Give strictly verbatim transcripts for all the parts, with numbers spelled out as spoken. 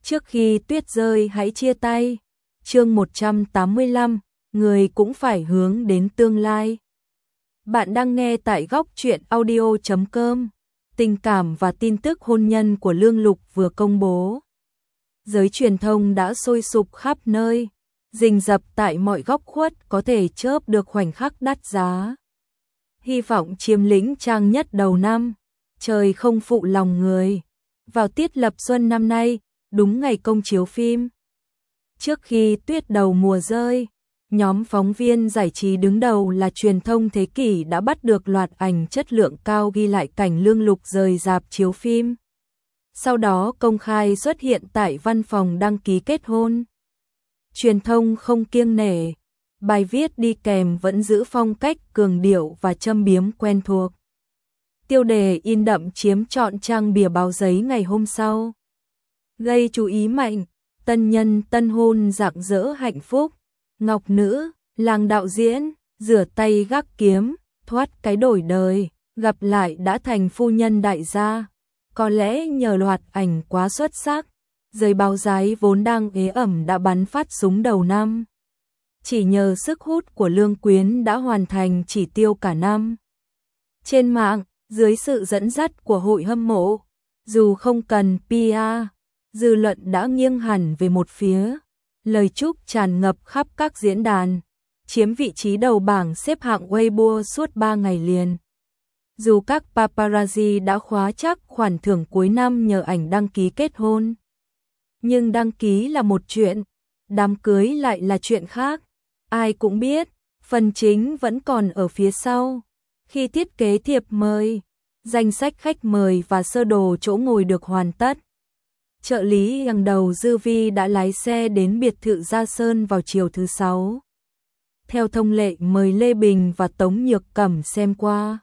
Trước khi tuyết rơi hãy chia tay. Chương một trăm tám mươi lăm, người cũng phải hướng đến tương lai. Bạn đang nghe tại góc truyện audio chấm com. Tình cảm và tin tức hôn nhân của Lương Lục vừa công bố. Giới truyền thông đã sôi sục khắp nơi, rình rập tại mọi góc khuất có thể chớp được khoảnh khắc đắt giá. Hy vọng chiếm lĩnh trang nhất đầu năm, trời không phụ lòng người. Vào tiết lập xuân năm nay, đúng ngày công chiếu phim. Trước khi tuyết đầu mùa rơi, nhóm phóng viên giải trí đứng đầu là Truyền thông Thế Kỷ đã bắt được loạt ảnh chất lượng cao ghi lại cảnh Lương Lục rời rạp chiếu phim. Sau đó công khai xuất hiện tại văn phòng đăng ký kết hôn. Truyền thông không kiêng nể, bài viết đi kèm vẫn giữ phong cách cường điệu và châm biếm quen thuộc. Tiêu đề in đậm chiếm trọn trang bìa báo giấy ngày hôm sau. Gây chú ý mạnh, tân nhân tân hôn rạng rỡ hạnh phúc, ngọc nữ, làng đạo diễn, rửa tay gác kiếm, thoát cái đổi đời, gặp lại đã thành phu nhân đại gia. Có lẽ nhờ loạt ảnh quá xuất sắc, giới báo giấy vốn đang ế ẩm đã bắn phát súng đầu năm. Chỉ nhờ sức hút của Lương Quyến đã hoàn thành chỉ tiêu cả năm. Trên mạng, dưới sự dẫn dắt của hội hâm mộ, dù không cần pê e, dư luận đã nghiêng hẳn về một phía. Lời chúc tràn ngập khắp các diễn đàn, chiếm vị trí đầu bảng xếp hạng Weibo suốt ba ngày liền. Dù các paparazzi đã khóa chắc khoản thưởng cuối năm nhờ ảnh đăng ký kết hôn, nhưng đăng ký là một chuyện, đám cưới lại là chuyện khác. Ai cũng biết, phần chính vẫn còn ở phía sau. Khi thiết kế thiệp mời, danh sách khách mời và sơ đồ chỗ ngồi được hoàn tất, trợ lý hàng đầu Dư Vi đã lái xe đến biệt thự Gia Sơn vào chiều thứ sáu. Theo thông lệ mời Lê Bình và Tống Nhược Cẩm xem qua.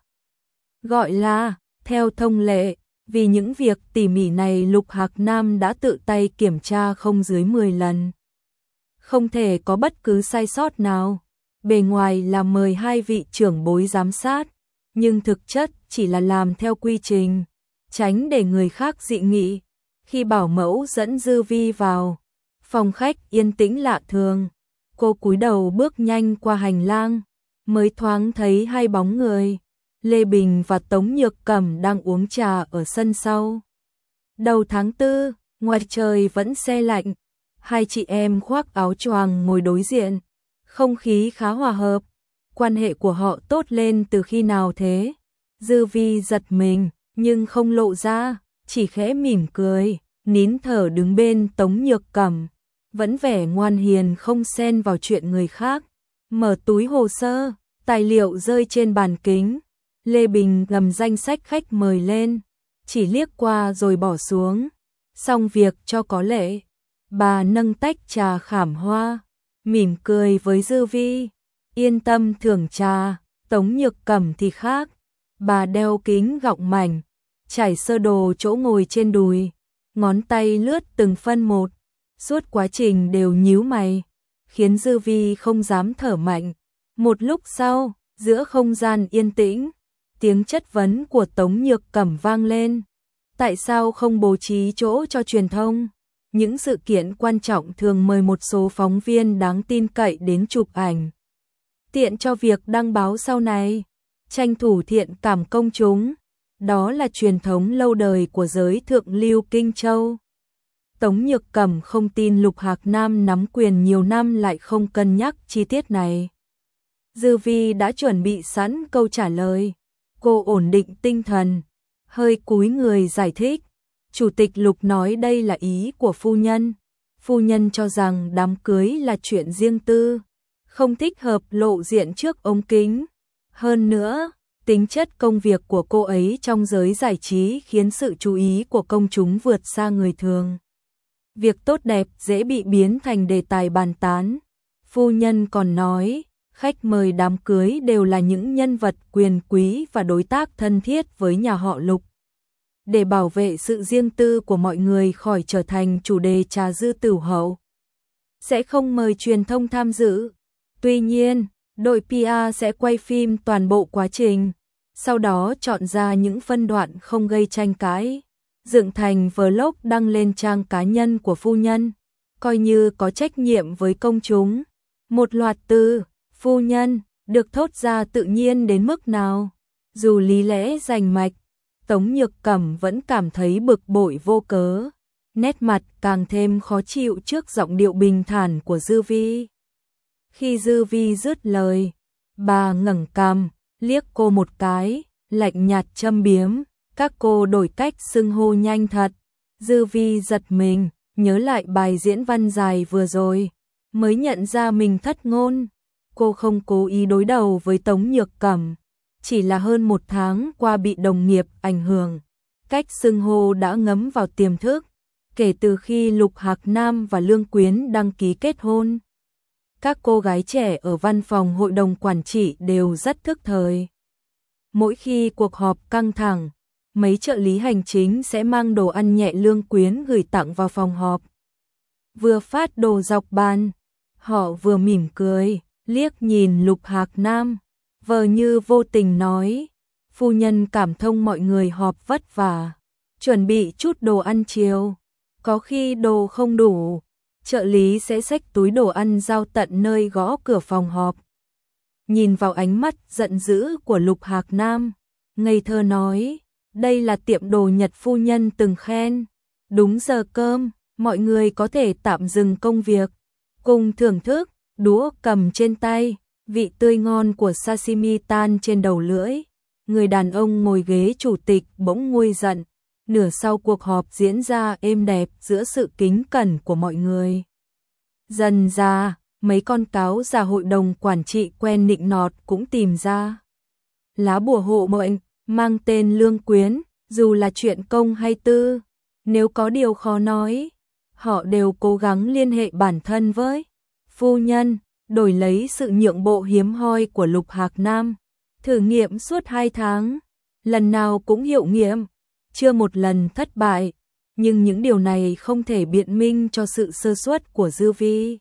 Gọi là, theo thông lệ, vì những việc tỉ mỉ này Lục Hạc Nam đã tự tay kiểm tra không dưới mười lần. Không thể có bất cứ sai sót nào. Bề ngoài là mời hai vị trưởng bối giám sát, nhưng thực chất chỉ là làm theo quy trình, tránh để người khác dị nghị. Khi bảo mẫu dẫn Dư Vi vào, phòng khách yên tĩnh lạ thường. Cô cúi đầu bước nhanh qua hành lang, mới thoáng thấy hai bóng người. Lê Bình và Tống Nhược Cẩm đang uống trà ở sân sau. Đầu tháng tư, ngoài trời vẫn se lạnh. Hai chị em khoác áo choàng ngồi đối diện, không khí khá hòa hợp. Quan hệ của họ tốt lên từ khi nào thế? Dư Vi giật mình, nhưng không lộ ra, chỉ khẽ mỉm cười, nín thở đứng bên Tống Nhược Cẩm, vẫn vẻ ngoan hiền không xen vào chuyện người khác. Mở túi hồ sơ, tài liệu rơi trên bàn kính. Lê Bình gầm danh sách khách mời lên, chỉ liếc qua rồi bỏ xuống. Xong việc cho có lệ. Bà nâng tách trà khảm hoa, mỉm cười với Dư Vi. Yên tâm thưởng trà. Tống Nhược Cẩm thì khác. Bà đeo kính gọng mảnh, trải sơ đồ chỗ ngồi trên đùi, ngón tay lướt từng phân một. Suốt quá trình đều nhíu mày, khiến Dư Vi không dám thở mạnh. Một lúc sau, giữa không gian yên tĩnh, tiếng chất vấn của Tống Nhược Cẩm vang lên. Tại sao không bố trí chỗ cho truyền thông? Những sự kiện quan trọng thường mời một số phóng viên đáng tin cậy đến chụp ảnh, tiện cho việc đăng báo sau này, tranh thủ thiện cảm công chúng. Đó là truyền thống lâu đời của giới thượng lưu Kinh Châu. Tống Nhược Cẩm không tin Lục Hạc Nam nắm quyền nhiều năm lại không cân nhắc chi tiết này. Dư Vi đã chuẩn bị sẵn câu trả lời. Cô ổn định tinh thần, hơi cúi người giải thích. Chủ tịch Lục nói đây là ý của phu nhân. Phu nhân cho rằng đám cưới là chuyện riêng tư, không thích hợp lộ diện trước ống kính. Hơn nữa, tính chất công việc của cô ấy trong giới giải trí khiến sự chú ý của công chúng vượt xa người thường. Việc tốt đẹp dễ bị biến thành đề tài bàn tán. Phu nhân còn nói, khách mời đám cưới đều là những nhân vật quyền quý và đối tác thân thiết với nhà họ Lục. Để bảo vệ sự riêng tư của mọi người khỏi trở thành chủ đề trà dư tửu hậu, sẽ không mời truyền thông tham dự. Tuy nhiên, đội pê e sẽ quay phim toàn bộ quá trình, sau đó chọn ra những phân đoạn không gây tranh cãi. dựng thành vlog đăng lên trang cá nhân của phu nhân, coi như có trách nhiệm với công chúng. Một loạt từ phu nhân được thốt ra tự nhiên đến mức nào, dù lý lẽ rành mạch, Tống Nhược Cẩm vẫn cảm thấy bực bội vô cớ, nét mặt càng thêm khó chịu trước giọng điệu bình thản của Dư Vi. Khi Dư Vi dứt lời, bà ngẩng cằm, liếc cô một cái, lạnh nhạt châm biếm, các cô đổi cách xưng hô nhanh thật. Dư Vi giật mình, nhớ lại bài diễn văn dài vừa rồi, mới nhận ra mình thất ngôn. Cô không cố ý đối đầu với Tống Nhược Cẩm, chỉ là hơn một tháng qua bị đồng nghiệp ảnh hưởng, cách xưng hô đã ngấm vào tiềm thức. Kể từ khi Lục Hạc Nam và Lương Quyến đăng ký kết hôn, các cô gái trẻ ở văn phòng hội đồng quản trị đều rất thức thời. Mỗi khi cuộc họp căng thẳng, mấy trợ lý hành chính sẽ mang đồ ăn nhẹ Lương Quyến gửi tặng vào phòng họp. Vừa phát đồ dọc bàn, họ vừa mỉm cười, liếc nhìn Lục Hạc Nam, vờ như vô tình nói, phu nhân cảm thông mọi người họp vất vả, chuẩn bị chút đồ ăn chiều. Có khi đồ không đủ, trợ lý sẽ xách túi đồ ăn giao tận nơi gõ cửa phòng họp. Nhìn vào ánh mắt giận dữ của Lục Hạc Nam, ngây thơ nói, đây là tiệm đồ Nhật phu nhân từng khen. Đúng giờ cơm, mọi người có thể tạm dừng công việc, cùng thưởng thức, đũa cầm trên tay, vị tươi ngon của sashimi tan trên đầu lưỡi. Người đàn ông ngồi ghế chủ tịch bỗng nguôi giận. Nửa sau cuộc họp diễn ra êm đẹp giữa sự kính cẩn của mọi người. Dần ra, mấy con cáo già hội đồng quản trị quen nịnh nọt cũng tìm ra lá bùa hộ mệnh mang tên Lương Quyến, dù là chuyện công hay tư, nếu có điều khó nói, họ đều cố gắng liên hệ bản thân với phu nhân, đổi lấy sự nhượng bộ hiếm hoi của Lục Hạc Nam. Thử nghiệm suốt hai tháng, lần nào cũng hiệu nghiệm, chưa một lần thất bại, nhưng những điều này không thể biện minh cho sự sơ suất của Dư Vi.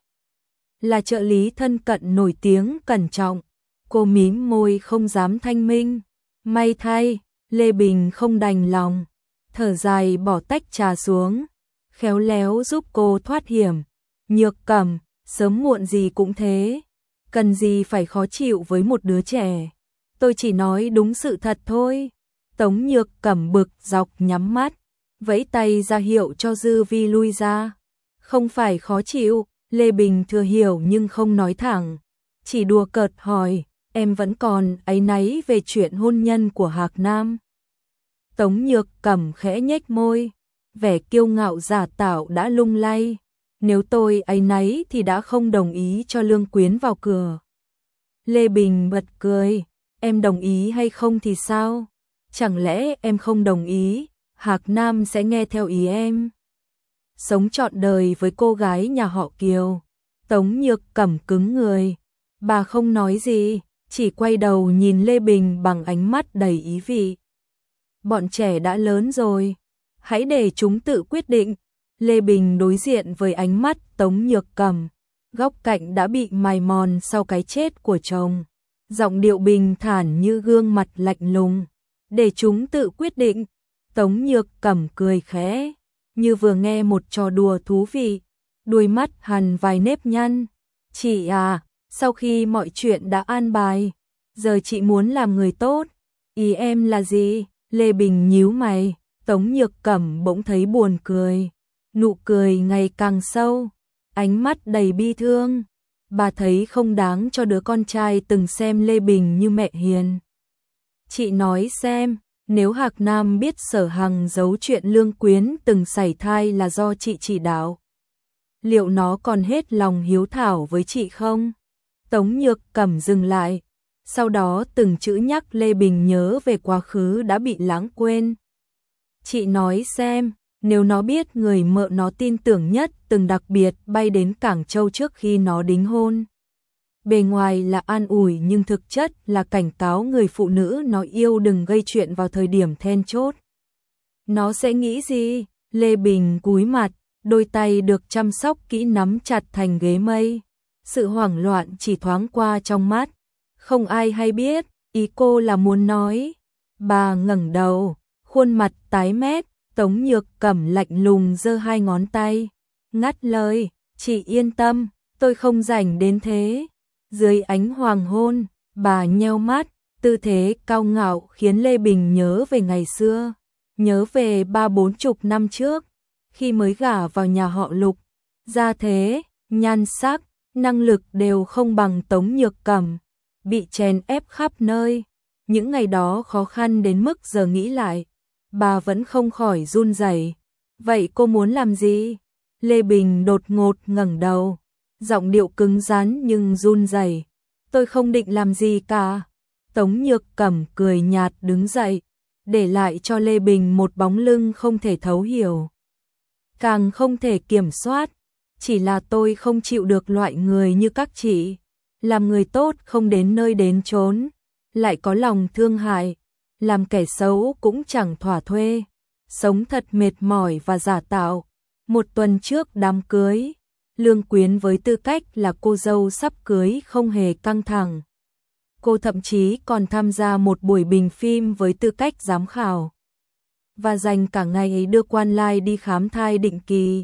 Là trợ lý thân cận nổi tiếng cẩn trọng, cô mím môi không dám thanh minh. May thay, Lê Bình không đành lòng, thở dài bỏ tách trà xuống, khéo léo giúp cô thoát hiểm. Nhược Cẩm, sớm muộn gì cũng thế, cần gì phải khó chịu với một đứa trẻ. Tôi chỉ nói đúng sự thật thôi. Tống Nhược Cẩm bực dọc nhắm mắt, vẫy tay ra hiệu cho Dư Vi lui ra. Không phải khó chịu, Lê Bình thừa hiểu nhưng không nói thẳng, chỉ đùa cợt hỏi, em vẫn còn áy náy về chuyện hôn nhân của Hạc Nam. Tống Nhược Cẩm khẽ nhếch môi, vẻ kiêu ngạo giả tạo đã lung lay. Nếu tôi áy náy thì đã không đồng ý cho Lương Quyến vào cửa. Lê Bình bật cười, em đồng ý hay không thì sao? Chẳng lẽ em không đồng ý, Hạc Nam sẽ nghe theo ý em? Sống trọn đời với cô gái nhà họ Kiều. Tống Nhược Cẩm cứng người, bà không nói gì, chỉ quay đầu nhìn Lê Bình bằng ánh mắt đầy ý vị. Bọn trẻ đã lớn rồi, hãy để chúng tự quyết định. Lê Bình đối diện với ánh mắt Tống Nhược Cẩm, góc cạnh đã bị mài mòn sau cái chết của chồng. Giọng điệu bình thản như gương mặt lạnh lùng. Để chúng tự quyết định. Tống Nhược Cẩm cười khẽ, như vừa nghe một trò đùa thú vị. Đuôi mắt hằn vài nếp nhăn. Chị à, sau khi mọi chuyện đã an bài, giờ chị muốn làm người tốt. Ý em là gì? Lê Bình nhíu mày. Tống Nhược Cẩm bỗng thấy buồn cười. Nụ cười ngày càng sâu, ánh mắt đầy bi thương. Bà thấy không đáng cho đứa con trai từng xem Lê Bình như mẹ hiền. Chị nói xem, nếu Hạc Nam biết Sở Hằng giấu chuyện Lương Quyến từng sảy thai là do chị chỉ đạo, liệu nó còn hết lòng hiếu thảo với chị không? Tống Nhược Cẩm dừng lại, sau đó từng chữ nhắc Lê Bình nhớ về quá khứ đã bị lãng quên. Chị nói xem, nếu nó biết người mợ nó tin tưởng nhất từng đặc biệt bay đến Cảng Châu trước khi nó đính hôn. Bề ngoài là an ủi nhưng thực chất là cảnh cáo người phụ nữ nó yêu đừng gây chuyện vào thời điểm then chốt. Nó sẽ nghĩ gì? Lê Bình cúi mặt, đôi tay được chăm sóc kỹ nắm chặt thành ghế mây. Sự hoảng loạn chỉ thoáng qua trong mắt. Không ai hay biết, ý cô là muốn nói. Bà ngẩng đầu, khuôn mặt tái mét. Tống Nhược Cẩm lạnh lùng giơ hai ngón tay, ngắt lời, chị yên tâm, tôi không rảnh đến thế. Dưới ánh hoàng hôn, bà nheo mắt, tư thế cao ngạo khiến Lê Bình nhớ về ngày xưa, nhớ về ba bốn chục năm trước, khi mới gả vào nhà họ Lục, gia thế, nhan sắc, năng lực đều không bằng Tống Nhược Cẩm, bị chèn ép khắp nơi. Những ngày đó khó khăn đến mức giờ nghĩ lại, bà vẫn không khỏi run rẩy. Vậy cô muốn làm gì? Lê Bình đột ngột ngẩng đầu, giọng điệu cứng rắn nhưng run rẩy. Tôi không định làm gì cả. Tống Nhược Cẩm cười nhạt đứng dậy, để lại cho Lê Bình một bóng lưng không thể thấu hiểu, càng không thể kiểm soát. Chỉ là tôi không chịu được loại người như các chị, làm người tốt không đến nơi đến chốn, lại có lòng thương hại, làm kẻ xấu cũng chẳng thỏa thuê, sống thật mệt mỏi và giả tạo. Một tuần trước đám cưới, Lương Quyến với tư cách là cô dâu sắp cưới không hề căng thẳng. Cô thậm chí còn tham gia một buổi bình phim với tư cách giám khảo, và dành cả ngày ấy đưa Quan Lai đi khám thai định kỳ.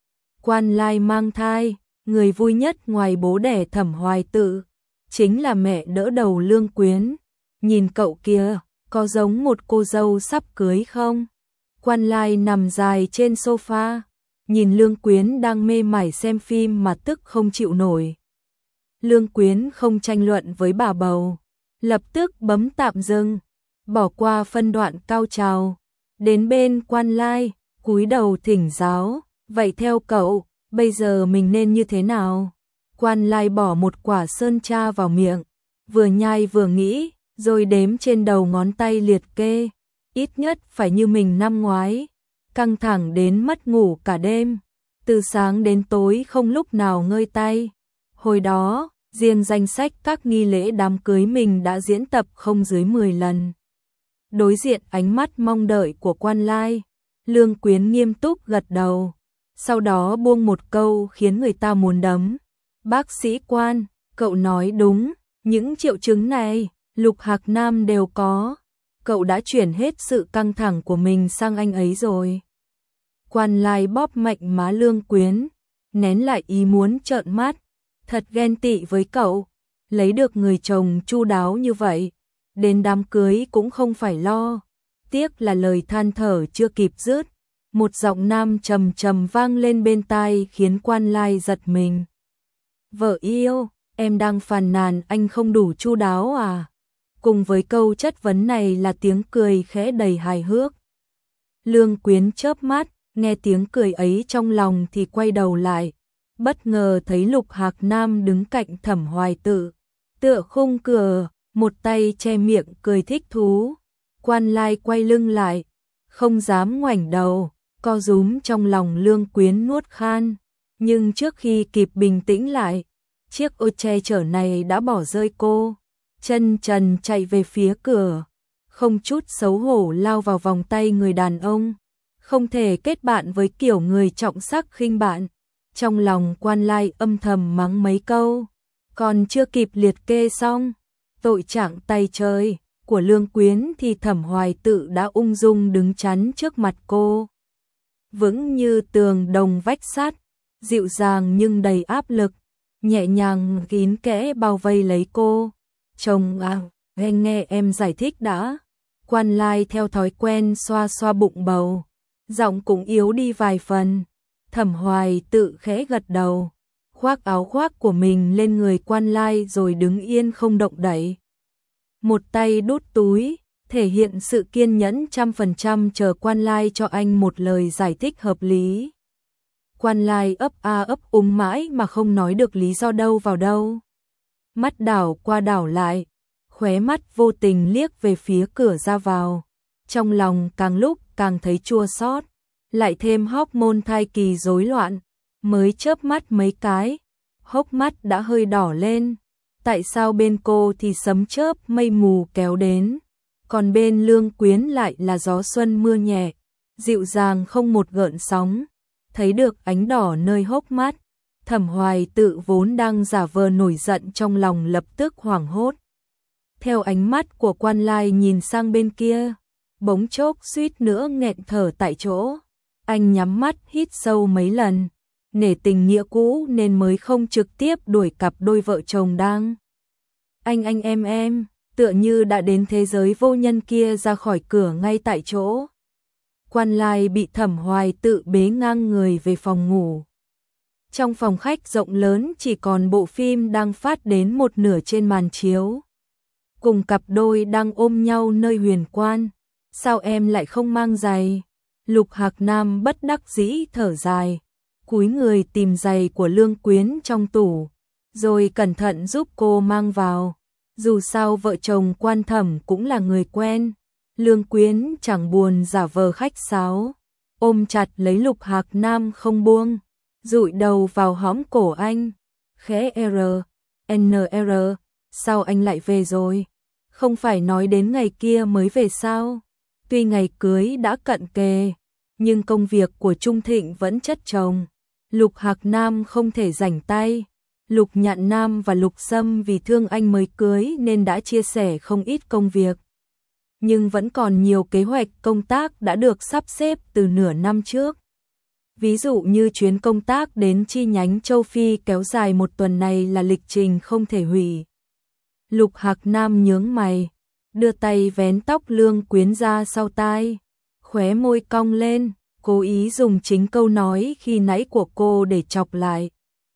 Quan Lai mang thai, người vui nhất ngoài bố đẻ Thẩm Hoài Tự, chính là mẹ đỡ đầu Lương Quyến. Nhìn cậu kia, có giống một cô dâu sắp cưới không? Quan Lai nằm dài trên sofa, nhìn Lương Quyến đang mê mải xem phim mà tức không chịu nổi. Lương Quyến không tranh luận với bà bầu, lập tức bấm tạm dừng, bỏ qua phân đoạn cao trào, đến bên Quan Lai, cúi đầu thỉnh giáo, vậy theo cậu, bây giờ mình nên như thế nào? Quan Lai bỏ một quả sơn tra vào miệng, vừa nhai vừa nghĩ, rồi đếm trên đầu ngón tay liệt kê, ít nhất phải như mình năm ngoái, căng thẳng đến mất ngủ cả đêm, từ sáng đến tối không lúc nào ngơi tay. Hồi đó, riêng danh sách các nghi lễ đám cưới mình đã diễn tập không dưới mười lần. Đối diện ánh mắt mong đợi của Quan Lai, Lương Quyến nghiêm túc gật đầu, sau đó buông một câu khiến người ta muốn đấm. Bác sĩ Quan, cậu nói đúng, những triệu chứng này, Lục Hạc Nam đều có. Cậu đã chuyển hết sự căng thẳng của mình sang anh ấy rồi. Quan Lai bóp mạnh má Lương Quyến, nén lại ý muốn trợn mắt. Thật ghen tị với cậu, lấy được người chồng chu đáo như vậy, đến đám cưới cũng không phải lo. Tiếc là lời than thở chưa kịp dứt, một giọng nam trầm trầm vang lên bên tai khiến Quan Lai giật mình. Vợ yêu, em đang phàn nàn anh không đủ chu đáo à? Cùng với câu chất vấn này là tiếng cười khẽ đầy hài hước. Lương Quyến chớp mắt, nghe tiếng cười ấy trong lòng thì quay đầu lại, bất ngờ thấy Lục Hạc Nam đứng cạnh Thẩm Hoài Tự, tựa khung cửa, một tay che miệng cười thích thú. Quan Lai quay lưng lại, không dám ngoảnh đầu, co rúm trong lòng Lương Quyến nuốt khan, nhưng trước khi kịp bình tĩnh lại, chiếc ô che chở này đã bỏ rơi cô, chân trần chạy về phía cửa, không chút xấu hổ lao vào vòng tay người đàn ông, không thể kết bạn với kiểu người trọng sắc khinh bạn. Trong lòng Quan Lai âm thầm mắng mấy câu, còn chưa kịp liệt kê xong tội trạng tay chơi của Lương Quyến thì Thẩm Hoài Tự đã ung dung đứng chắn trước mặt cô, vững như tường đồng vách sắt, dịu dàng nhưng đầy áp lực, nhẹ nhàng kín kẽ bao vây lấy cô. Chồng à, nghe nghe em giải thích đã. Quan Lai theo thói quen xoa xoa bụng bầu, giọng cũng yếu đi vài phần. Thẩm Hoài Tự khẽ gật đầu, khoác áo khoác của mình lên người Quan Lai rồi đứng yên không động đậy. Một tay đút túi, thể hiện sự kiên nhẫn trăm phần trăm chờ Quan Lai cho anh một lời giải thích hợp lý. Quan Lai ấp a ấp úng mãi mà không nói được lý do đâu vào đâu. Mắt đảo qua đảo lại, khóe mắt vô tình liếc về phía cửa ra vào. Trong lòng càng lúc càng thấy chua xót, lại thêm hormone thai kỳ rối loạn, mới chớp mắt mấy cái, hốc mắt đã hơi đỏ lên. Tại sao bên cô thì sấm chớp mây mù kéo đến, còn bên Lương Quyến lại là gió xuân mưa nhẹ, dịu dàng không một gợn sóng. Thấy được ánh đỏ nơi hốc mắt, Thẩm Hoài Tự vốn đang giả vờ nổi giận trong lòng lập tức hoảng hốt. Theo ánh mắt của Quan Lai nhìn sang bên kia, bỗng chốc suýt nữa nghẹn thở tại chỗ. Anh nhắm mắt hít sâu mấy lần, nể tình nghĩa cũ nên mới không trực tiếp đuổi cặp đôi vợ chồng đang anh anh em em, tựa như đã đến thế giới vô nhân kia ra khỏi cửa ngay tại chỗ. Quan Lai bị Thẩm Hoài tự bế ngang người về phòng ngủ. Trong phòng khách rộng lớn chỉ còn bộ phim đang phát đến một nửa trên màn chiếu. Cùng cặp đôi đang ôm nhau nơi huyền quan. Sao em lại không mang giày? Lục Hạc Nam bất đắc dĩ thở dài, cúi người tìm giày của Lương Quyến trong tủ, rồi cẩn thận giúp cô mang vào. Dù sao vợ chồng Quan Thẩm cũng là người quen. Lương Quyến chẳng buồn giả vờ khách sáo, ôm chặt lấy Lục Hạc Nam không buông, dụi đầu vào hõm cổ anh, khẽ R, N R, sao anh lại về rồi? Không phải nói đến ngày kia mới về sao? Tuy ngày cưới đã cận kề, nhưng công việc của Trung Thịnh vẫn chất chồng. Lục Hạc Nam không thể rảnh tay. Lục Nhạn Nam và Lục Sâm vì thương anh mới cưới nên đã chia sẻ không ít công việc. Nhưng vẫn còn nhiều kế hoạch công tác đã được sắp xếp từ nửa năm trước. Ví dụ như chuyến công tác đến chi nhánh châu Phi kéo dài một tuần này là lịch trình không thể hủy. Lục Hạc Nam nhướng mày, đưa tay vén tóc Lương Quyến ra sau tai, khóe môi cong lên, cố ý dùng chính câu nói khi nãy của cô để chọc lại.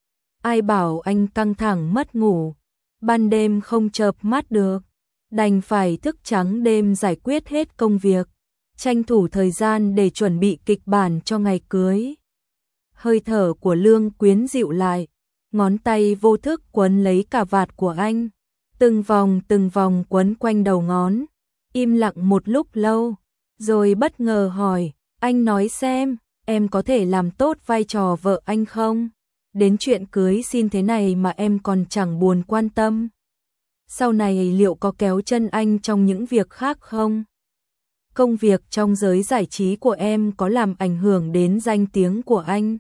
Ai bảo anh căng thẳng mất ngủ, ban đêm không chợp mắt được, đành phải thức trắng đêm giải quyết hết công việc, tranh thủ thời gian để chuẩn bị kịch bản cho ngày cưới. Hơi thở của Lương Quyến dịu lại, ngón tay vô thức quấn lấy cà vạt của anh, từng vòng từng vòng quấn quanh đầu ngón, im lặng một lúc lâu, rồi bất ngờ hỏi, anh nói xem, em có thể làm tốt vai trò vợ anh không? Đến chuyện cưới xin thế này mà em còn chẳng buồn quan tâm. Sau này liệu có kéo chân anh trong những việc khác không? Công việc trong giới giải trí của em có làm ảnh hưởng đến danh tiếng của anh?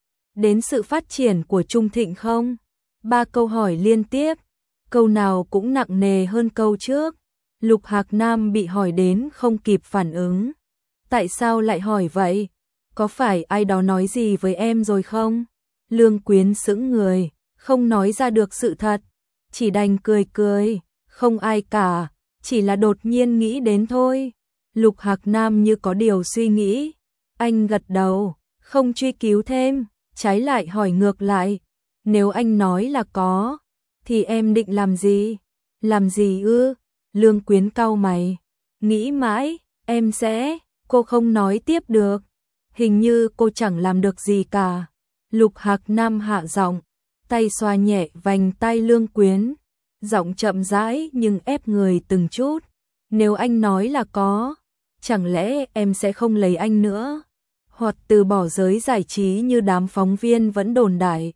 Đến sự phát triển của Trung Thịnh không? Ba câu hỏi liên tiếp, câu nào cũng nặng nề hơn câu trước. Lục Hạc Nam bị hỏi đến không kịp phản ứng. Tại sao lại hỏi vậy? Có phải ai đó nói gì với em rồi không? Lương Quyến sững người, không nói ra được sự thật, chỉ đành cười cười, không ai cả, chỉ là đột nhiên nghĩ đến thôi. Lục Hạc Nam như có điều suy nghĩ, anh gật đầu, không truy cứu thêm, trái lại hỏi ngược lại, nếu anh nói là có, thì em định làm gì? Làm gì ư? Lương Quyến cau mày, nghĩ mãi, em sẽ, cô không nói tiếp được, hình như cô chẳng làm được gì cả. Lục Hạc Nam hạ giọng, tay xoa nhẹ vành tay Lương Quyến, giọng chậm rãi nhưng ép người từng chút. Nếu anh nói là có, chẳng lẽ em sẽ không lấy anh nữa? Hoặc từ bỏ giới giải trí như đám phóng viên vẫn đồn đại?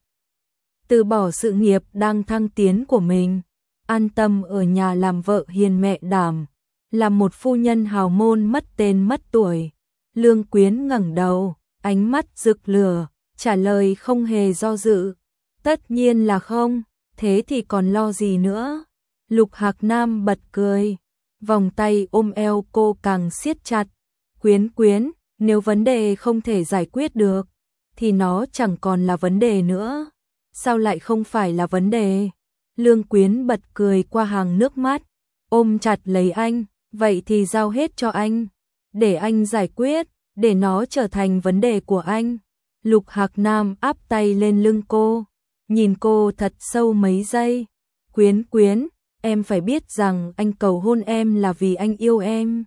Từ bỏ sự nghiệp đang thăng tiến của mình, an tâm ở nhà làm vợ hiền mẹ đảm, làm một phu nhân hào môn mất tên mất tuổi? Lương Quyến ngẩng đầu, ánh mắt rực lửa, trả lời không hề do dự. Tất nhiên là không, thế thì còn lo gì nữa? Lục Hạc Nam bật cười, vòng tay ôm eo cô càng siết chặt. Quyến Quyến, nếu vấn đề không thể giải quyết được, thì nó chẳng còn là vấn đề nữa. Sao lại không phải là vấn đề? Lương Quyến bật cười qua hàng nước mắt, ôm chặt lấy anh, vậy thì giao hết cho anh, để anh giải quyết, để nó trở thành vấn đề của anh. Lục Hạc Nam áp tay lên lưng cô, nhìn cô thật sâu mấy giây. Quyến Quyến, em phải biết rằng anh cầu hôn em là vì anh yêu em.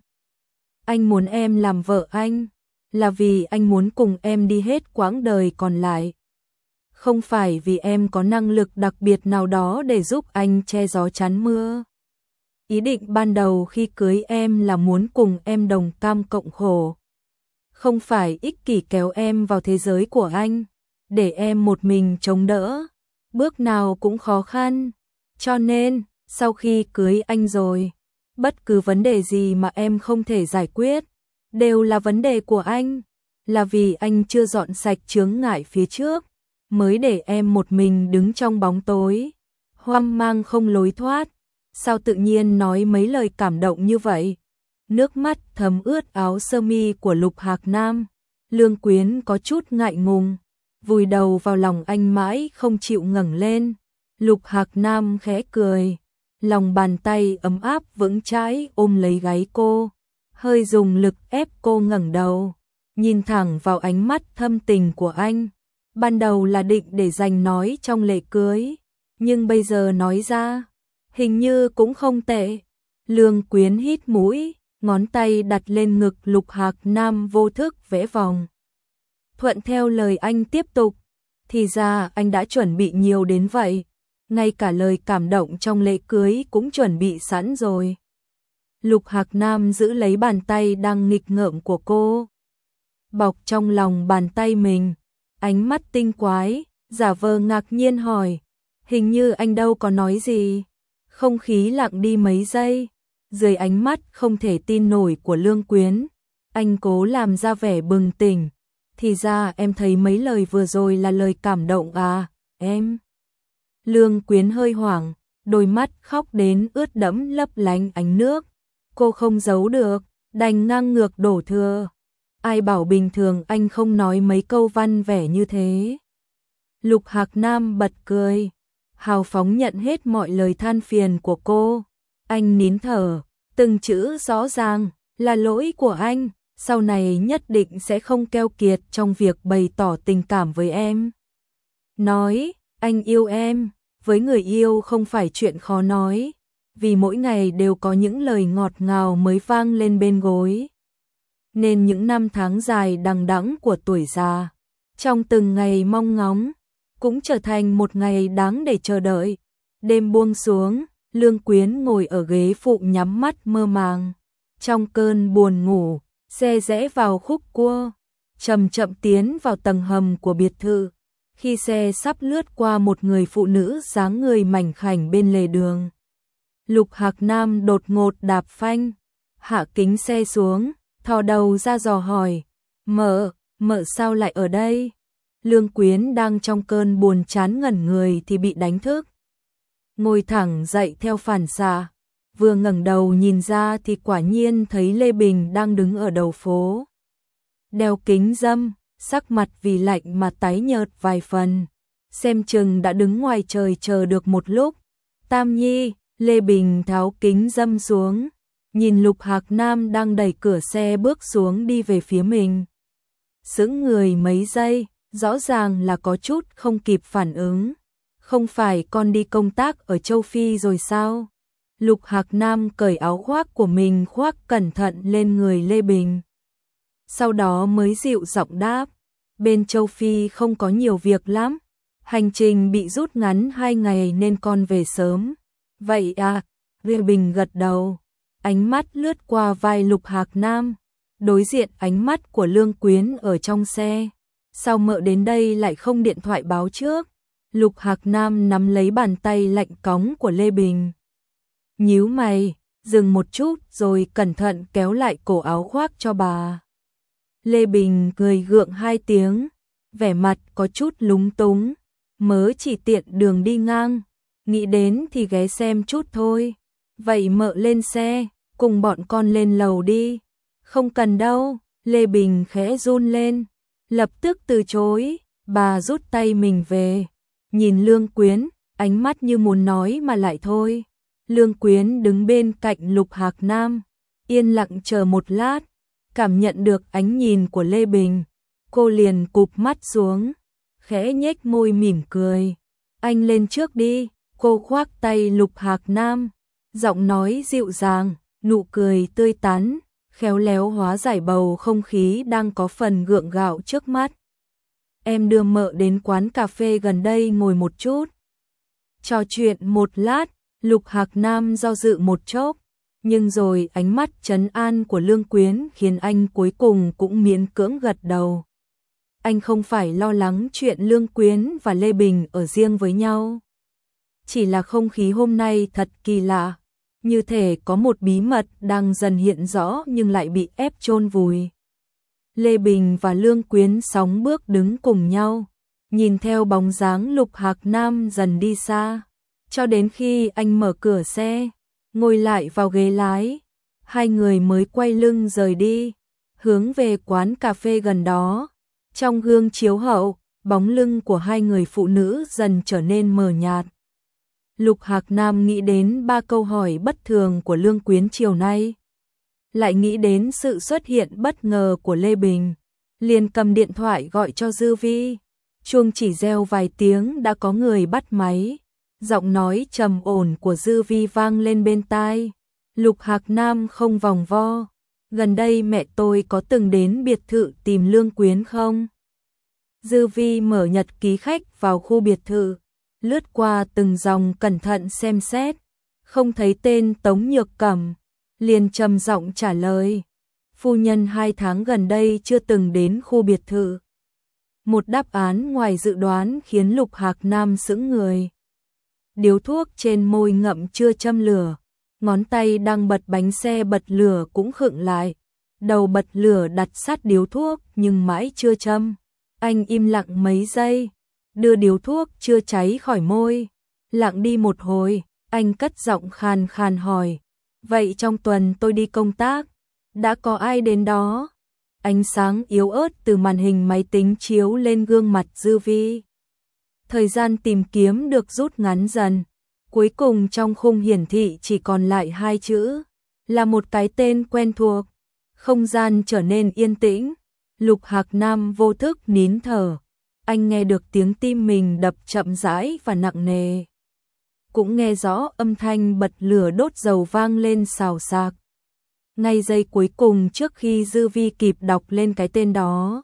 Anh muốn em làm vợ anh, là vì anh muốn cùng em đi hết quãng đời còn lại. Không phải vì em có năng lực đặc biệt nào đó để giúp anh che gió chắn mưa. Ý định ban đầu khi cưới em là muốn cùng em đồng cam cộng khổ. Không phải ích kỷ kéo em vào thế giới của anh, để em một mình chống đỡ, bước nào cũng khó khăn. Cho nên, sau khi cưới anh rồi, bất cứ vấn đề gì mà em không thể giải quyết, đều là vấn đề của anh, là vì anh chưa dọn sạch chướng ngại phía trước, mới để em một mình đứng trong bóng tối, hoang mang không lối thoát. Sao tự nhiên nói mấy lời cảm động như vậy? nước mắt thấm ướt áo sơ mi của Lục Hạc Nam. Lương Quyến có chút ngại ngùng, vùi đầu vào lòng anh mãi không chịu ngẩng lên. Lục Hạc Nam khẽ cười, lòng bàn tay ấm áp vững chãi ôm lấy gáy cô, hơi dùng lực ép cô ngẩng đầu, nhìn thẳng vào ánh mắt thâm tình của anh. Ban đầu là định để dành nói trong lễ cưới, nhưng bây giờ nói ra, hình như cũng không tệ. Lương Quyến hít mũi, ngón tay đặt lên ngực Lục Hạc Nam vô thức vẽ vòng. Thuận theo lời anh tiếp tục, thì ra anh đã chuẩn bị nhiều đến vậy, ngay cả lời cảm động trong lễ cưới cũng chuẩn bị sẵn rồi. Lục Hạc Nam giữ lấy bàn tay đang nghịch ngợm của cô, bọc trong lòng bàn tay mình, ánh mắt tinh quái, giả vờ ngạc nhiên hỏi, hình như anh đâu có nói gì. Không khí lặng đi mấy giây, dưới ánh mắt không thể tin nổi của Lương Quyến, anh cố làm ra vẻ bừng tỉnh, thì ra em thấy mấy lời vừa rồi là lời cảm động à, em. Lương Quyến hơi hoảng, đôi mắt khóc đến ướt đẫm lấp lánh ánh nước, cô không giấu được, đành ngang ngược đổ thừa. Ai bảo bình thường anh không nói mấy câu văn vẻ như thế. Lục Hạc Nam bật cười, hào phóng nhận hết mọi lời than phiền của cô. Anh nín thở, từng chữ rõ ràng, là lỗi của anh, sau này nhất định sẽ không keo kiệt trong việc bày tỏ tình cảm với em. Nói, anh yêu em, với người yêu không phải chuyện khó nói, vì mỗi ngày đều có những lời ngọt ngào mới vang lên bên gối. Nên những năm tháng dài đằng đẵng của tuổi già, trong từng ngày mong ngóng, cũng trở thành một ngày đáng để chờ đợi. Đêm buông xuống, Lương Quyến ngồi ở ghế phụ nhắm mắt mơ màng. Trong cơn buồn ngủ, xe rẽ vào khúc cua, chậm chậm tiến vào tầng hầm của biệt thự. Khi xe sắp lướt qua một người phụ nữ dáng người mảnh khảnh bên lề đường, Lục Hạc Nam đột ngột đạp phanh, hạ kính xe xuống, thò đầu ra dò hỏi, mợ, mợ sao lại ở đây? Lương Quyến đang trong cơn buồn chán ngẩn người thì bị đánh thức. Ngồi thẳng dậy theo phản xạ, vừa ngẩng đầu nhìn ra thì quả nhiên thấy Lê Bình đang đứng ở đầu phố. Đeo kính râm, sắc mặt vì lạnh mà tái nhợt vài phần, xem chừng đã đứng ngoài trời chờ được một lúc. Tam Nhi, Lê Bình tháo kính râm xuống, nhìn Lục Hạc Nam đang đẩy cửa xe bước xuống đi về phía mình. Sững người mấy giây, rõ ràng là có chút không kịp phản ứng. Không phải con đi công tác ở châu Phi rồi sao? Lục Hạc Nam cởi áo khoác của mình khoác cẩn thận lên người Lê Bình. Sau đó mới dịu giọng đáp, bên châu Phi không có nhiều việc lắm, hành trình bị rút ngắn hai ngày nên con về sớm. Vậy à? Lê Bình gật đầu, ánh mắt lướt qua vai Lục Hạc Nam, đối diện ánh mắt của Lương Quyến ở trong xe. Sao mợ đến đây lại không điện thoại báo trước? Lục Hạc Nam nắm lấy bàn tay lạnh cóng của Lê Bình, nhíu mày, dừng một chút rồi cẩn thận kéo lại cổ áo khoác cho bà. Lê Bình cười gượng hai tiếng, vẻ mặt có chút lúng túng, mớ chỉ tiện đường đi ngang, nghĩ đến thì ghé xem chút thôi. Vậy mợ lên xe, cùng bọn con lên lầu đi. Không cần đâu, Lê Bình khẽ run lên, lập tức từ chối, bà rút tay mình về. Nhìn Lương Quyến, ánh mắt như muốn nói mà lại thôi. Lương Quyến đứng bên cạnh Lục Hạc Nam, yên lặng chờ một lát, cảm nhận được ánh nhìn của Lê Bình, cô liền cụp mắt xuống, khẽ nhếch môi mỉm cười. Anh lên trước đi, cô khoác tay Lục Hạc Nam, giọng nói dịu dàng, nụ cười tươi tắn, khéo léo hóa giải bầu không khí đang có phần gượng gạo trước mắt. Em đưa mợ đến quán cà phê gần đây ngồi một chút. Trò chuyện một lát, Lục Hạc Nam do dự một chốc, nhưng rồi ánh mắt trấn an của Lương Quyến khiến anh cuối cùng cũng miễn cưỡng gật đầu. Anh không phải lo lắng chuyện Lương Quyến và Lê Bình ở riêng với nhau. Chỉ là không khí hôm nay thật kỳ lạ, như thể có một bí mật đang dần hiện rõ nhưng lại bị ép chôn vùi. Lê Bình và Lương Quyến sóng bước đứng cùng nhau, nhìn theo bóng dáng Lục Hạc Nam dần đi xa, cho đến khi anh mở cửa xe, ngồi lại vào ghế lái, hai người mới quay lưng rời đi, hướng về quán cà phê gần đó. Trong gương chiếu hậu, bóng lưng của hai người phụ nữ dần trở nên mờ nhạt. Lục Hạc Nam nghĩ đến ba câu hỏi bất thường của Lương Quyến chiều nay. Lại nghĩ đến sự xuất hiện bất ngờ của Lê Bình. Liền cầm điện thoại gọi cho Dư Vi. Chuông chỉ reo vài tiếng đã có người bắt máy. Giọng nói trầm ổn của Dư Vi vang lên bên tai. Lục Hạc Nam không vòng vo. Gần đây mẹ tôi có từng đến biệt thự tìm Lương Quyến không? Dư Vi mở nhật ký khách vào khu biệt thự. Lướt qua từng dòng cẩn thận xem xét. Không thấy tên Tống Nhược Cẩm. Liền trầm giọng trả lời. Phu nhân hai tháng gần đây chưa từng đến khu biệt thự. Một đáp án ngoài dự đoán khiến Lục Hạc Nam sững người. Điếu thuốc trên môi ngậm chưa châm lửa. Ngón tay đang bật bánh xe bật lửa cũng khựng lại. Đầu bật lửa đặt sát điếu thuốc nhưng mãi chưa châm. Anh im lặng mấy giây. Đưa điếu thuốc chưa cháy khỏi môi. Lặng đi một hồi, anh cất giọng khàn khàn hỏi. Vậy trong tuần tôi đi công tác, đã có ai đến đó? Ánh sáng yếu ớt từ màn hình máy tính chiếu lên gương mặt Dư Vi. Thời gian tìm kiếm được rút ngắn dần. Cuối cùng trong khung hiển thị chỉ còn lại hai chữ. Là một cái tên quen thuộc. Không gian trở nên yên tĩnh. Lục Hạc Nam vô thức nín thở. Anh nghe được tiếng tim mình đập chậm rãi và nặng nề. Cũng nghe rõ âm thanh bật lửa đốt dầu vang lên xào xạc. Ngay giây cuối cùng trước khi Dư Vi kịp đọc lên cái tên đó.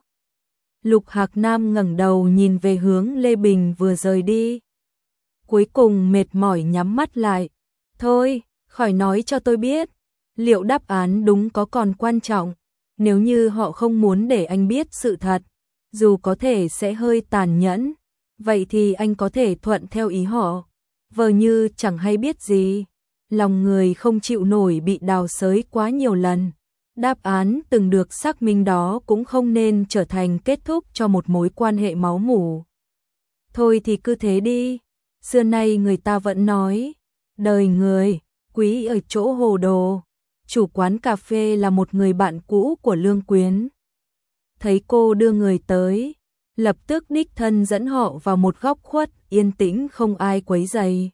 Lục Hạc Nam ngẩng đầu nhìn về hướng Lê Bình vừa rời đi. Cuối cùng mệt mỏi nhắm mắt lại. Thôi, khỏi nói cho tôi biết. Liệu đáp án đúng có còn quan trọng? Nếu như họ không muốn để anh biết sự thật, dù có thể sẽ hơi tàn nhẫn, vậy thì anh có thể thuận theo ý họ. Vờ như chẳng hay biết gì. Lòng người không chịu nổi bị đào xới quá nhiều lần. Đáp án từng được xác minh đó cũng không nên trở thành kết thúc cho một mối quan hệ máu mủ. Thôi thì cứ thế đi. Xưa nay người ta vẫn nói, đời người, quý ở chỗ hồ đồ. Chủ quán cà phê là một người bạn cũ của Lương Quyến. Thấy cô đưa người tới, lập tức đích thân dẫn họ vào một góc khuất, yên tĩnh không ai quấy rầy.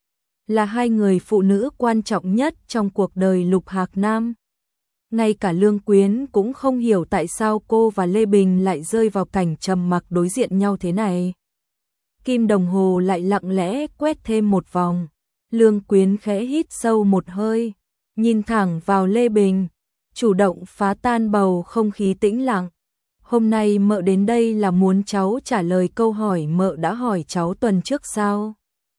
Là hai người phụ nữ quan trọng nhất trong cuộc đời Lục Hạc Nam. Ngay cả Lương Quyến cũng không hiểu tại sao cô và Lê Bình lại rơi vào cảnh trầm mặc đối diện nhau thế này. Kim đồng hồ lại lặng lẽ quét thêm một vòng. Lương Quyến khẽ hít sâu một hơi, nhìn thẳng vào Lê Bình, chủ động phá tan bầu không khí tĩnh lặng. Hôm nay mợ đến đây là muốn cháu trả lời câu hỏi mợ đã hỏi cháu tuần trước sao?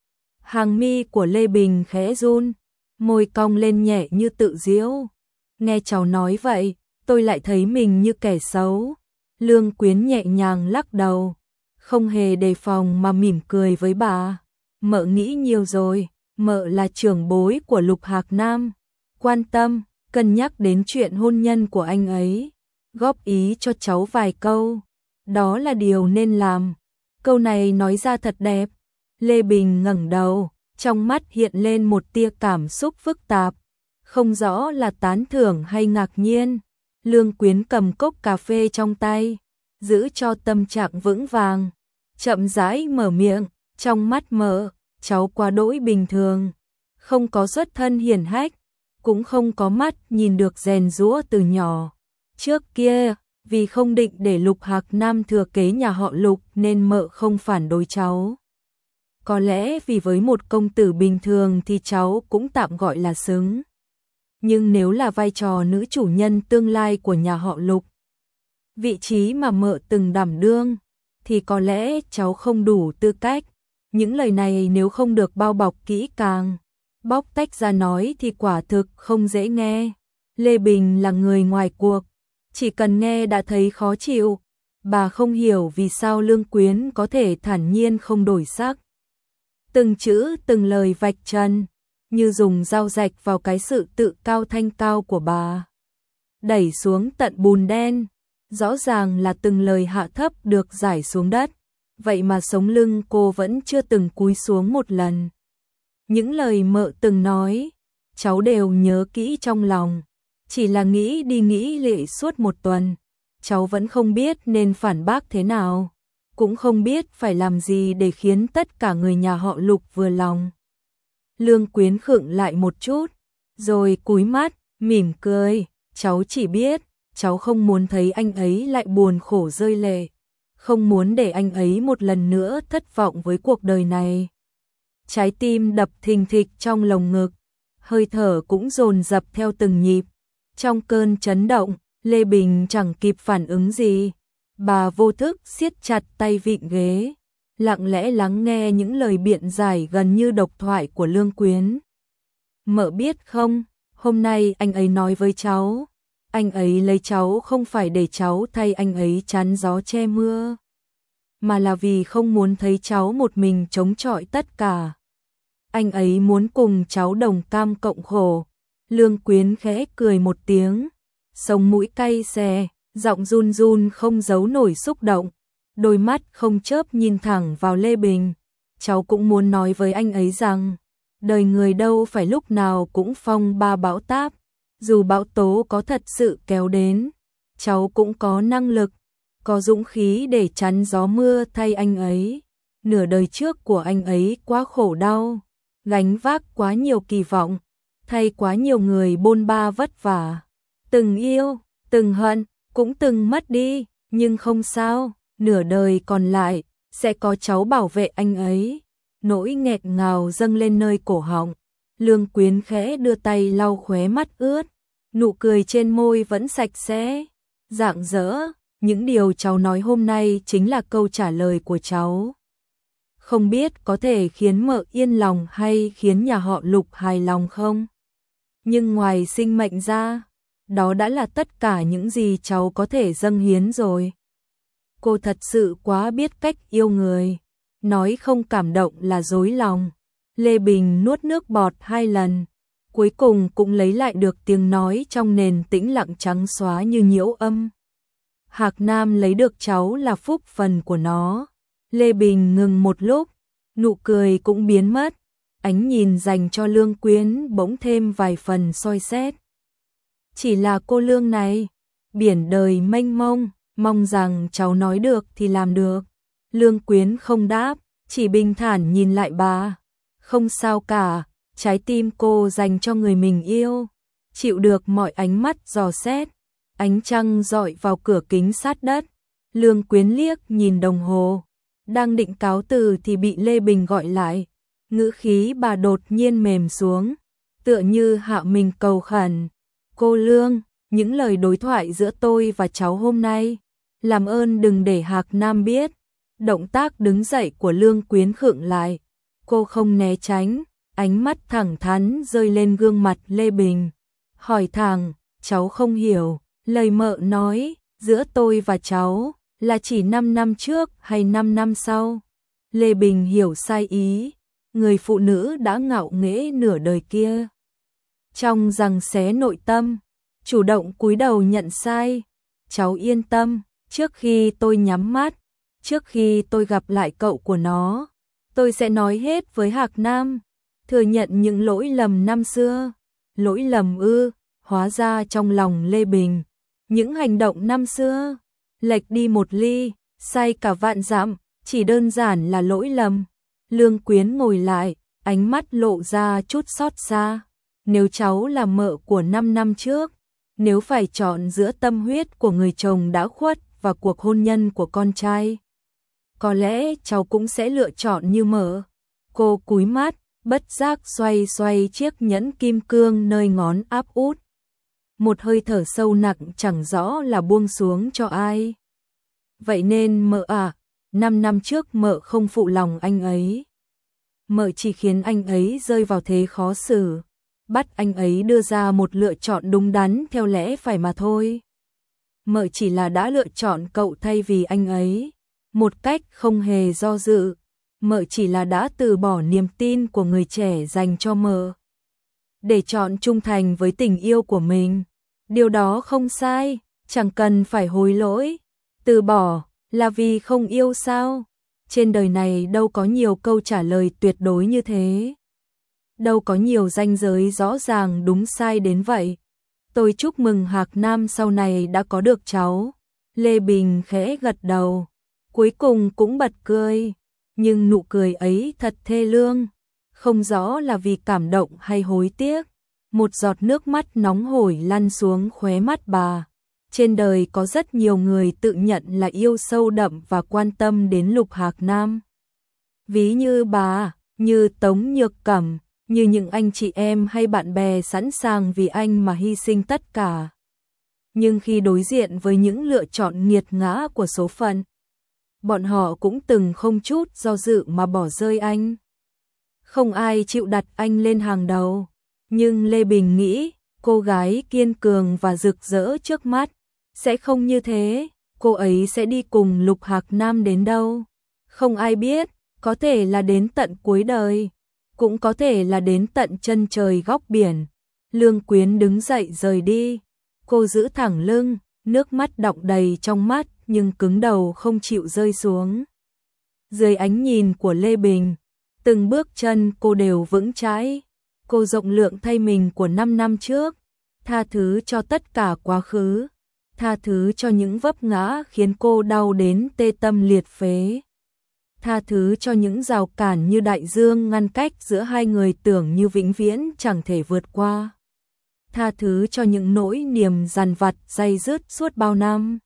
Hàng mi của Lê Bình khẽ run, môi cong lên nhẹ như tự giễu. Nghe cháu nói vậy, tôi lại thấy mình như kẻ xấu. Lương Quyến nhẹ nhàng lắc đầu, không hề đề phòng mà mỉm cười với bà. Mợ nghĩ nhiều rồi, mợ là trưởng bối của Lục Hạc Nam. Quan tâm, cân nhắc đến chuyện hôn nhân của anh ấy. Góp ý cho cháu vài câu. Đó là điều nên làm. Câu này nói ra thật đẹp. Lê Bình ngẩng đầu, trong mắt hiện lên một tia cảm xúc phức tạp. Không rõ là tán thưởng hay ngạc nhiên. Lương Quyến cầm cốc cà phê trong tay, giữ cho tâm trạng vững vàng. Chậm rãi mở miệng, trong mắt mợ, cháu quá đỗi bình thường. Không có xuất thân hiển hách, cũng không có mắt nhìn được rèn giũa từ nhỏ. Trước kia, vì không định để Lục Hạc Nam thừa kế nhà họ Lục nên mợ không phản đối cháu. Có lẽ vì với một công tử bình thường thì cháu cũng tạm gọi là xứng. Nhưng nếu là vai trò nữ chủ nhân tương lai của nhà họ Lục, vị trí mà mợ từng đảm đương, thì có lẽ cháu không đủ tư cách. Những lời này nếu không được bao bọc kỹ càng, bóc tách ra nói thì quả thực không dễ nghe. Lê Bình là người ngoài cuộc, chỉ cần nghe đã thấy khó chịu. Bà không hiểu vì sao Lương Quyến có thể thản nhiên không đổi sắc. Từng chữ từng lời vạch trần, như dùng dao rạch vào cái sự tự cao thanh cao của bà. Đẩy xuống tận bùn đen, rõ ràng là từng lời hạ thấp được giải xuống đất. Vậy mà sống lưng cô vẫn chưa từng cúi xuống một lần. Những lời mợ từng nói, cháu đều nhớ kỹ trong lòng. Chỉ là nghĩ đi nghĩ lại suốt một tuần, cháu vẫn không biết nên phản bác thế nào, cũng không biết phải làm gì để khiến tất cả người nhà họ Lục vừa lòng. Lương Quyến khựng lại một chút, rồi cúi mắt, mỉm cười, cháu chỉ biết, cháu không muốn thấy anh ấy lại buồn khổ rơi lệ, không muốn để anh ấy một lần nữa thất vọng với cuộc đời này. Trái tim đập thình thịch trong lồng ngực, hơi thở cũng dồn dập theo từng nhịp. Trong cơn chấn động, Lê Bình chẳng kịp phản ứng gì. Bà vô thức siết chặt tay vịn ghế, lặng lẽ lắng nghe những lời biện giải gần như độc thoại của Lương Quyến. Mợ biết không, hôm nay anh ấy nói với cháu, anh ấy lấy cháu không phải để cháu thay anh ấy chắn gió che mưa, mà là vì không muốn thấy cháu một mình chống chọi tất cả. Anh ấy muốn cùng cháu đồng cam cộng khổ. Lương Quyến khẽ cười một tiếng, sống mũi cay xè, giọng run run không giấu nổi xúc động, đôi mắt không chớp nhìn thẳng vào Lê Bình. Cháu cũng muốn nói với anh ấy rằng, đời người đâu phải lúc nào cũng phong ba bão táp, dù bão tố có thật sự kéo đến, cháu cũng có năng lực, có dũng khí để chắn gió mưa thay anh ấy. Nửa đời trước của anh ấy quá khổ đau, gánh vác quá nhiều kỳ vọng, thay quá nhiều người bôn ba vất vả, từng yêu, từng hận, cũng từng mất đi, nhưng không sao, nửa đời còn lại, sẽ có cháu bảo vệ anh ấy. Nỗi nghẹt ngào dâng lên nơi cổ họng, Lương Quyến khẽ đưa tay lau khóe mắt ướt, nụ cười trên môi vẫn sạch sẽ, rạng rỡ, những điều cháu nói hôm nay chính là câu trả lời của cháu. Không biết có thể khiến mợ yên lòng hay khiến nhà họ Lục hài lòng không? Nhưng ngoài sinh mệnh ra, đó đã là tất cả những gì cháu có thể dâng hiến rồi. Cô thật sự quá biết cách yêu người, nói không cảm động là dối lòng. Lê Bình nuốt nước bọt hai lần, cuối cùng cũng lấy lại được tiếng nói trong nền tĩnh lặng trắng xóa như nhiễu âm. Hạc Nam lấy được cháu là phúc phần của nó. Lê Bình ngừng một lúc, nụ cười cũng biến mất, ánh nhìn dành cho Lương Quyến bỗng thêm vài phần soi xét. Chỉ là cô Lương này, biển đời mênh mông, mong rằng cháu nói được thì làm được. Lương Quyến không đáp, chỉ bình thản nhìn lại bà. Không sao cả, trái tim cô dành cho người mình yêu, chịu được mọi ánh mắt dò xét. Ánh trăng dọi vào cửa kính sát đất. Lương Quyến liếc nhìn đồng hồ, đang định cáo từ thì bị Lê Bình gọi lại. Ngữ khí bà đột nhiên mềm xuống, tựa như hạ mình cầu khẩn. Cô Lương, những lời đối thoại giữa tôi và cháu hôm nay, làm ơn đừng để Hạc Nam biết. Động tác đứng dậy của Lương Quyến khựng lại, cô không né tránh, ánh mắt thẳng thắn rơi lên gương mặt Lê Bình. Hỏi thẳng, cháu không hiểu, lời mợ nói, giữa tôi và cháu, là chỉ năm năm trước hay năm năm sau? Lê Bình hiểu sai ý, người phụ nữ đã ngạo nghễ nửa đời kia. Trong giằng xé nội tâm, chủ động cúi đầu nhận sai. Cháu yên tâm, trước khi tôi nhắm mắt, trước khi tôi gặp lại cậu của nó, tôi sẽ nói hết với Hạc Nam, thừa nhận những lỗi lầm năm xưa. Lỗi lầm ư? Hóa ra trong lòng Lê Bình, những hành động năm xưa, lệch đi một ly, sai cả vạn dặm, chỉ đơn giản là lỗi lầm. Lương Quyến ngồi lại, ánh mắt lộ ra chút xót xa. Nếu cháu là mợ của năm năm trước, nếu phải chọn giữa tâm huyết của người chồng đã khuất và cuộc hôn nhân của con trai, có lẽ cháu cũng sẽ lựa chọn như mợ. Cô cúi mắt, bất giác xoay xoay chiếc nhẫn kim cương nơi ngón áp út. Một hơi thở sâu nặng chẳng rõ là buông xuống cho ai. Vậy nên mợ à, năm năm trước mợ không phụ lòng anh ấy. Mợ chỉ khiến anh ấy rơi vào thế khó xử, bắt anh ấy đưa ra một lựa chọn đúng đắn theo lẽ phải mà thôi. Mợ chỉ là đã lựa chọn cậu thay vì anh ấy, một cách không hề do dự. Mợ chỉ là đã từ bỏ niềm tin của người trẻ dành cho mợ, để chọn trung thành với tình yêu của mình. Điều đó không sai, chẳng cần phải hối lỗi. Từ bỏ là vì không yêu sao? Trên đời này đâu có nhiều câu trả lời tuyệt đối như thế. Đâu có nhiều ranh giới rõ ràng đúng sai đến vậy. Tôi chúc mừng Hạc Nam sau này đã có được cháu. Lê Bình khẽ gật đầu, cuối cùng cũng bật cười, nhưng nụ cười ấy thật thê lương, không rõ là vì cảm động hay hối tiếc. Một giọt nước mắt nóng hổi lăn xuống khóe mắt bà. Trên đời có rất nhiều người tự nhận là yêu sâu đậm và quan tâm đến Lục Hạc Nam. Ví như bà, như Tống Nhược Cẩm, như những anh chị em hay bạn bè sẵn sàng vì anh mà hy sinh tất cả. Nhưng khi đối diện với những lựa chọn nghiệt ngã của số phận, bọn họ cũng từng không chút do dự mà bỏ rơi anh. Không ai chịu đặt anh lên hàng đầu, nhưng Lê Bình nghĩ, cô gái kiên cường và rực rỡ trước mắt sẽ không như thế, cô ấy sẽ đi cùng Lục Hạc Nam đến đâu. Không ai biết, có thể là đến tận cuối đời, cũng có thể là đến tận chân trời góc biển. Lương Quyến đứng dậy rời đi, cô giữ thẳng lưng, nước mắt đọng đầy trong mắt nhưng cứng đầu không chịu rơi xuống. Dưới ánh nhìn của Lê Bình, từng bước chân cô đều vững chãi. Cô rộng lượng thay mình của năm năm trước, tha thứ cho tất cả quá khứ, tha thứ cho những vấp ngã khiến cô đau đến tê tâm liệt phế, tha thứ cho những rào cản như đại dương ngăn cách giữa hai người tưởng như vĩnh viễn chẳng thể vượt qua, tha thứ cho những nỗi niềm dằn vặt day dứt suốt bao năm.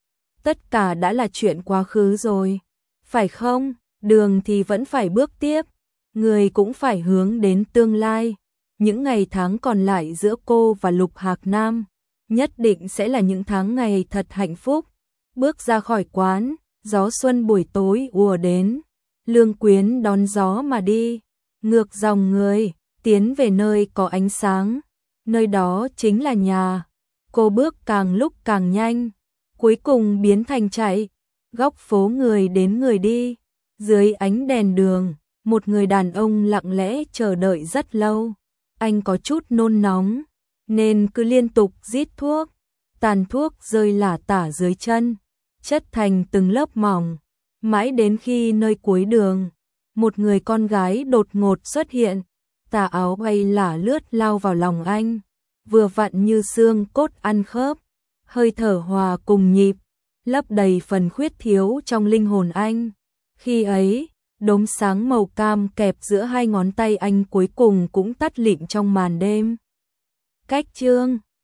Tất cả đã là chuyện quá khứ rồi, phải không? Đường thì vẫn phải bước tiếp, người cũng phải hướng đến tương lai. Những ngày tháng còn lại giữa cô và Lục Hạc Nam nhất định sẽ là những tháng ngày thật hạnh phúc. Bước ra khỏi quán, gió xuân buổi tối ùa đến, Lương Quyến đón gió mà đi, ngược dòng người, tiến về nơi có ánh sáng, nơi đó chính là nhà. Cô bước càng lúc càng nhanh, cuối cùng biến thành chạy, góc phố người đến người đi, dưới ánh đèn đường, một người đàn ông lặng lẽ chờ đợi rất lâu. Anh có chút nôn nóng, nên cứ liên tục rít thuốc, tàn thuốc rơi lả tả dưới chân, chất thành từng lớp mỏng, mãi đến khi nơi cuối đường, một người con gái đột ngột xuất hiện, tà áo bay lả lướt lao vào lòng anh, vừa vặn như xương cốt ăn khớp, hơi thở hòa cùng nhịp, lấp đầy phần khuyết thiếu trong linh hồn anh. Khi ấy, đốm sáng màu cam kẹp giữa hai ngón tay anh cuối cùng cũng tắt lịm trong màn đêm. Cách chương